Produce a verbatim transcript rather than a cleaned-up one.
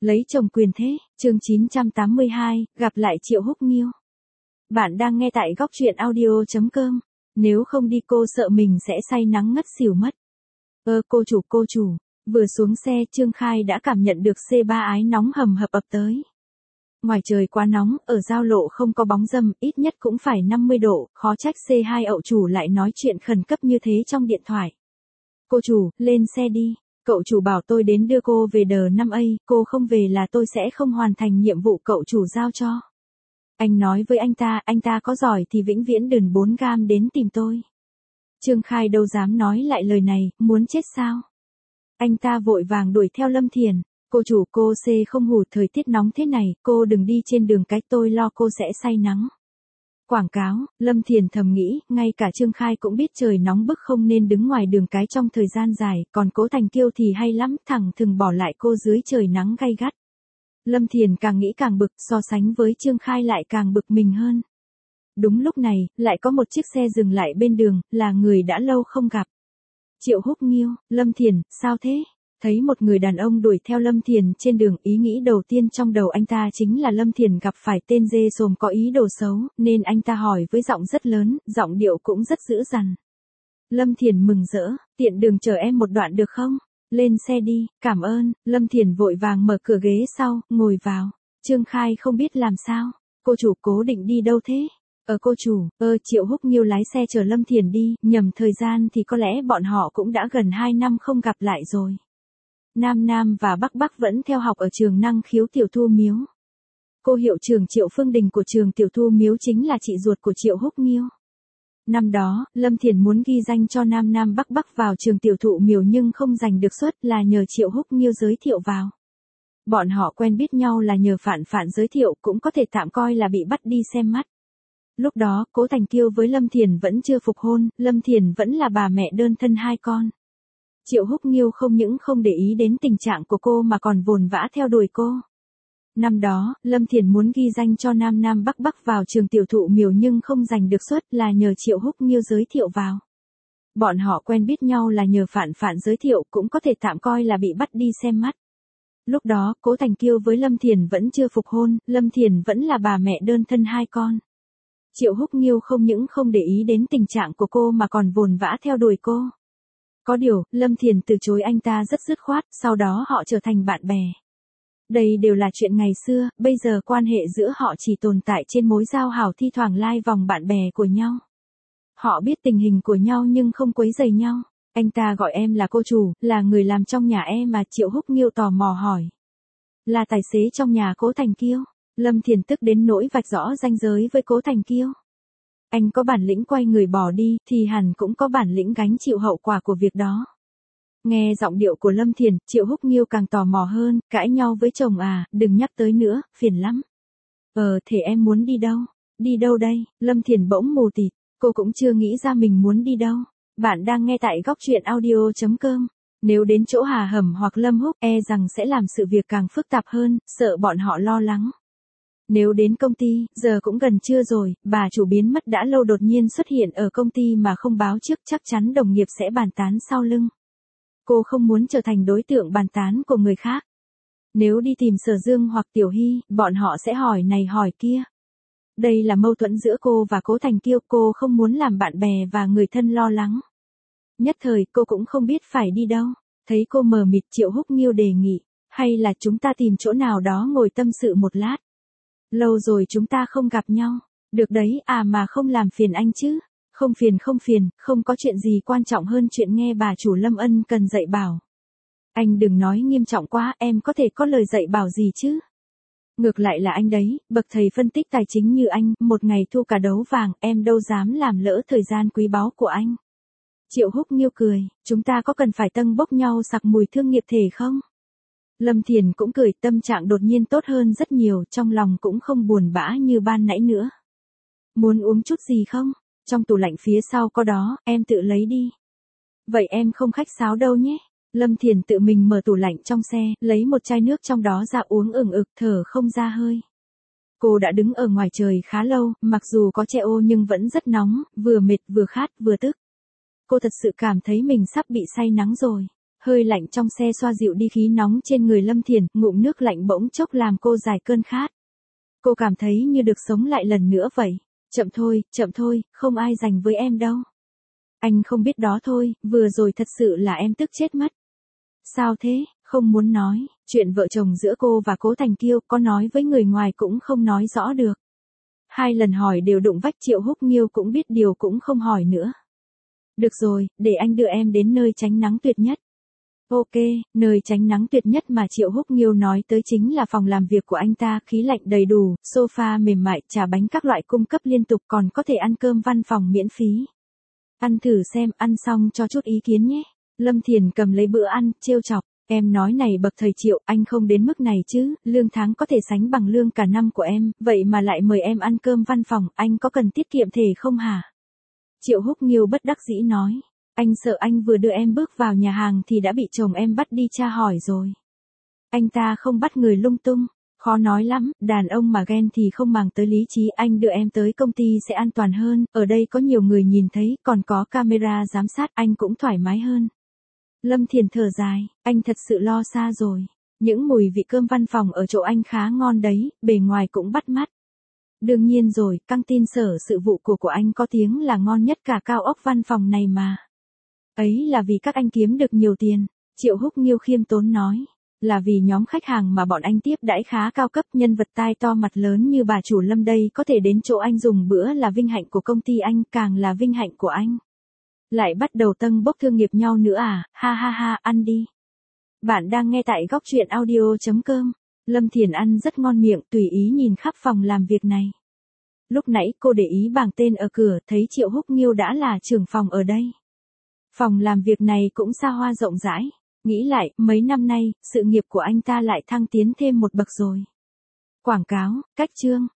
Lấy chồng quyền thế, chương chín trăm tám mươi hai, gặp lại Triệu Húc Nghiêu. Bạn đang nghe tại góc truyện audio chấm com. Nếu không đi cô sợ mình sẽ say nắng ngất xỉu mất. Ơ cô chủ cô chủ. Vừa xuống xe Trương Khai đã cảm nhận được xê ba ái nóng hầm hập ập tới. Ngoài trời quá nóng, ở giao lộ không có bóng râm, ít nhất cũng phải năm mươi độ, khó trách xê hai ậu chủ lại nói chuyện khẩn cấp như thế trong điện thoại. Cô chủ, lên xe đi. Cậu chủ bảo tôi đến đưa cô về đờ năm A, cô không về là tôi sẽ không hoàn thành nhiệm vụ cậu chủ giao cho. Anh nói với anh ta, anh ta có giỏi thì vĩnh viễn đừng bốn gam đến tìm tôi. Trương Khai đâu dám nói lại lời này, muốn chết sao? Anh ta vội vàng đuổi theo Lâm Thiền. Cô chủ cô C không hù, thời tiết nóng thế này, cô đừng đi trên đường cái, tôi lo cô sẽ say nắng. Quảng cáo, Lâm Thiền thầm nghĩ, ngay cả Trương Khai cũng biết trời nóng bức không nên đứng ngoài đường cái trong thời gian dài, còn Cố Thành Kiêu thì hay lắm, thẳng thừng bỏ lại cô dưới trời nắng gay gắt. Lâm Thiền càng nghĩ càng bực, so sánh với Trương Khai lại càng bực mình hơn. Đúng lúc này, lại có một chiếc xe dừng lại bên đường, là người đã lâu không gặp. Triệu Húc Nghiêu. Lâm Thiền, sao thế? Thấy một người đàn ông đuổi theo Lâm Thiền trên đường, ý nghĩ đầu tiên trong đầu anh ta chính là Lâm Thiền gặp phải tên dê sồm có ý đồ xấu, nên anh ta hỏi với giọng rất lớn, giọng điệu cũng rất dữ dằn. Lâm Thiền mừng rỡ, tiện đường chở em một đoạn được không? Lên xe đi, cảm ơn. Lâm Thiền vội vàng mở cửa ghế sau, ngồi vào. Trương Khai không biết làm sao. Cô chủ cố định đi đâu thế? Ờ cô chủ, ơ Triệu Húc Nghiêu lái xe chở Lâm Thiền đi, nhầm thời gian thì có lẽ bọn họ cũng đã gần hai năm không gặp lại rồi. Nam Nam và Bắc Bắc vẫn theo học ở trường Năng Khiếu Tiểu Thu Miếu. Cô hiệu trưởng Triệu Phương Đình của trường Tiểu Thu Miếu chính là chị ruột của Triệu Húc Nghiêu. Năm đó, Lâm Thiền muốn ghi danh cho Nam Nam Bắc Bắc vào trường Tiểu Thụ Miếu nhưng không giành được suất, là nhờ Triệu Húc Nghiêu giới thiệu vào. Bọn họ quen biết nhau là nhờ Phạn Phạn giới thiệu, cũng có thể tạm coi là bị bắt đi xem mắt. Lúc đó, Cố Thành Kiêu với Lâm Thiền vẫn chưa phục hôn, Lâm Thiền vẫn là bà mẹ đơn thân hai con. Triệu Húc Nghiêu không những không để ý đến tình trạng của cô mà còn vồn vã theo đuổi cô. Năm đó, Lâm Thiền muốn ghi danh cho Nam Nam Bắc Bắc vào trường Tiểu Thụ Miếu nhưng không giành được suất, là nhờ Triệu Húc Nghiêu giới thiệu vào. Bọn họ quen biết nhau là nhờ Phạn Phạn giới thiệu, cũng có thể tạm coi là bị bắt đi xem mắt. Lúc đó, Cố Thành Kiêu với Lâm Thiền vẫn chưa phục hôn, Lâm Thiền vẫn là bà mẹ đơn thân hai con. Triệu Húc Nghiêu không những không để ý đến tình trạng của cô mà còn vồn vã theo đuổi cô. Có điều, Lâm Thiền từ chối anh ta rất dứt khoát, sau đó họ trở thành bạn bè. Đây đều là chuyện ngày xưa, bây giờ quan hệ giữa họ chỉ tồn tại trên mối giao hảo, thi thoảng lai vòng bạn bè của nhau. Họ biết tình hình của nhau nhưng không quấy rầy nhau. Anh ta gọi em là cô chủ, là người làm trong nhà em mà? Triệu Húc Nghiêu tò mò hỏi. Là tài xế trong nhà Cố Thành Kiêu. Lâm Thiền tức đến nỗi vạch rõ ranh giới với Cố Thành Kiêu. Anh có bản lĩnh quay người bỏ đi, thì hẳn cũng có bản lĩnh gánh chịu hậu quả của việc đó. Nghe giọng điệu của Lâm Thiền, Triệu Húc Nghiêu càng tò mò hơn, cãi nhau với chồng à, đừng nhắc tới nữa, phiền lắm. Ờ, thế em muốn đi đâu? Đi đâu đây? Lâm Thiền bỗng mù tịt, cô cũng chưa nghĩ ra mình muốn đi đâu. Bạn đang nghe tại góc truyện audio chấm com. Nếu đến chỗ Hà Hầm hoặc Lâm Húc, e rằng sẽ làm sự việc càng phức tạp hơn, sợ bọn họ lo lắng. Nếu đến công ty, giờ cũng gần trưa rồi, bà chủ biến mất đã lâu đột nhiên xuất hiện ở công ty mà không báo trước, chắc chắn đồng nghiệp sẽ bàn tán sau lưng. Cô không muốn trở thành đối tượng bàn tán của người khác. Nếu đi tìm Sở Dương hoặc Tiểu Hy, bọn họ sẽ hỏi này hỏi kia. Đây là mâu thuẫn giữa cô và Cố Thành Kiêu, cô không muốn làm bạn bè và người thân lo lắng. Nhất thời, cô cũng không biết phải đi đâu. Thấy cô mờ mịt, Triệu Húc Nghiêu đề nghị, hay là chúng ta tìm chỗ nào đó ngồi tâm sự một lát. Lâu rồi chúng ta không gặp nhau. Được đấy, à mà không làm phiền anh chứ. Không phiền không phiền, không có chuyện gì quan trọng hơn chuyện nghe bà chủ Lâm ân cần dạy bảo. Anh đừng nói nghiêm trọng quá, em có thể có lời dạy bảo gì chứ. Ngược lại là anh đấy, bậc thầy phân tích tài chính như anh, một ngày thu cả đấu vàng, em đâu dám làm lỡ thời gian quý báu của anh. Triệu Húc Nghiêu cười, chúng ta có cần phải tâng bốc nhau sặc mùi thương nghiệp thể không? Lâm Thiền cũng cười, tâm trạng đột nhiên tốt hơn rất nhiều, trong lòng cũng không buồn bã như ban nãy nữa. Muốn uống chút gì không? Trong tủ lạnh phía sau có đó, em tự lấy đi. Vậy em không khách sáo đâu nhé. Lâm Thiền tự mình mở tủ lạnh trong xe, lấy một chai nước trong đó ra uống ửng ực, thở không ra hơi. Cô đã đứng ở ngoài trời khá lâu, mặc dù có che ô nhưng vẫn rất nóng, vừa mệt vừa khát vừa tức. Cô thật sự cảm thấy mình sắp bị say nắng rồi. Hơi lạnh trong xe xoa dịu đi khí nóng trên người Lâm Thiển, ngụm nước lạnh bỗng chốc làm cô giải cơn khát. Cô cảm thấy như được sống lại lần nữa vậy. Chậm thôi, chậm thôi, không ai giành với em đâu. Anh không biết đó thôi, vừa rồi thật sự là em tức chết mất. Sao thế, không muốn nói, chuyện vợ chồng giữa cô và Cố Thành Kiêu, có nói với người ngoài cũng không nói rõ được. Hai lần hỏi đều đụng vách, Triệu Húc Nghiêu cũng biết điều cũng không hỏi nữa. Được rồi, để anh đưa em đến nơi tránh nắng tuyệt nhất. Ok, nơi tránh nắng tuyệt nhất mà Triệu Húc Nghiêu nói tới chính là phòng làm việc của anh ta, khí lạnh đầy đủ, sofa mềm mại, trà bánh các loại cung cấp liên tục, còn có thể ăn cơm văn phòng miễn phí. Ăn thử xem, ăn xong cho chút ý kiến nhé. Lâm Thiền cầm lấy bữa ăn, trêu chọc. Em nói này bậc thầy Triệu, anh không đến mức này chứ, lương tháng có thể sánh bằng lương cả năm của em, vậy mà lại mời em ăn cơm văn phòng, anh có cần tiết kiệm thể không hả? Triệu Húc Nghiêu bất đắc dĩ nói. Anh sợ anh vừa đưa em bước vào nhà hàng thì đã bị chồng em bắt đi tra hỏi rồi. Anh ta không bắt người lung tung, khó nói lắm, đàn ông mà ghen thì không màng tới lý trí, anh đưa em tới công ty sẽ an toàn hơn, ở đây có nhiều người nhìn thấy, còn có camera giám sát, anh cũng thoải mái hơn. Lâm Thiền thở dài, anh thật sự lo xa rồi. Những mùi vị cơm văn phòng ở chỗ anh khá ngon đấy, bề ngoài cũng bắt mắt. Đương nhiên rồi, căng tin sở sự vụ của của anh có tiếng là ngon nhất cả cao ốc văn phòng này mà. Ấy là vì các anh kiếm được nhiều tiền, Triệu Húc Nghiêu khiêm tốn nói. Là vì nhóm khách hàng mà bọn anh tiếp đãi khá cao cấp, nhân vật tai to mặt lớn như bà chủ Lâm đây có thể đến chỗ anh dùng bữa là vinh hạnh của công ty anh, càng là vinh hạnh của anh. Lại bắt đầu tâng bốc thương nghiệp nhau nữa à, ha ha ha, ăn đi. Bạn đang nghe tại góc truyện audio chấm com. Lâm Thiền ăn rất ngon miệng, tùy ý nhìn khắp phòng làm việc này. Lúc nãy cô để ý bảng tên ở cửa, thấy Triệu Húc Nghiêu đã là trưởng phòng ở đây. Phòng làm việc này cũng xa hoa rộng rãi. Nghĩ lại, mấy năm nay, sự nghiệp của anh ta lại thăng tiến thêm một bậc rồi. Quảng cáo, cách chương,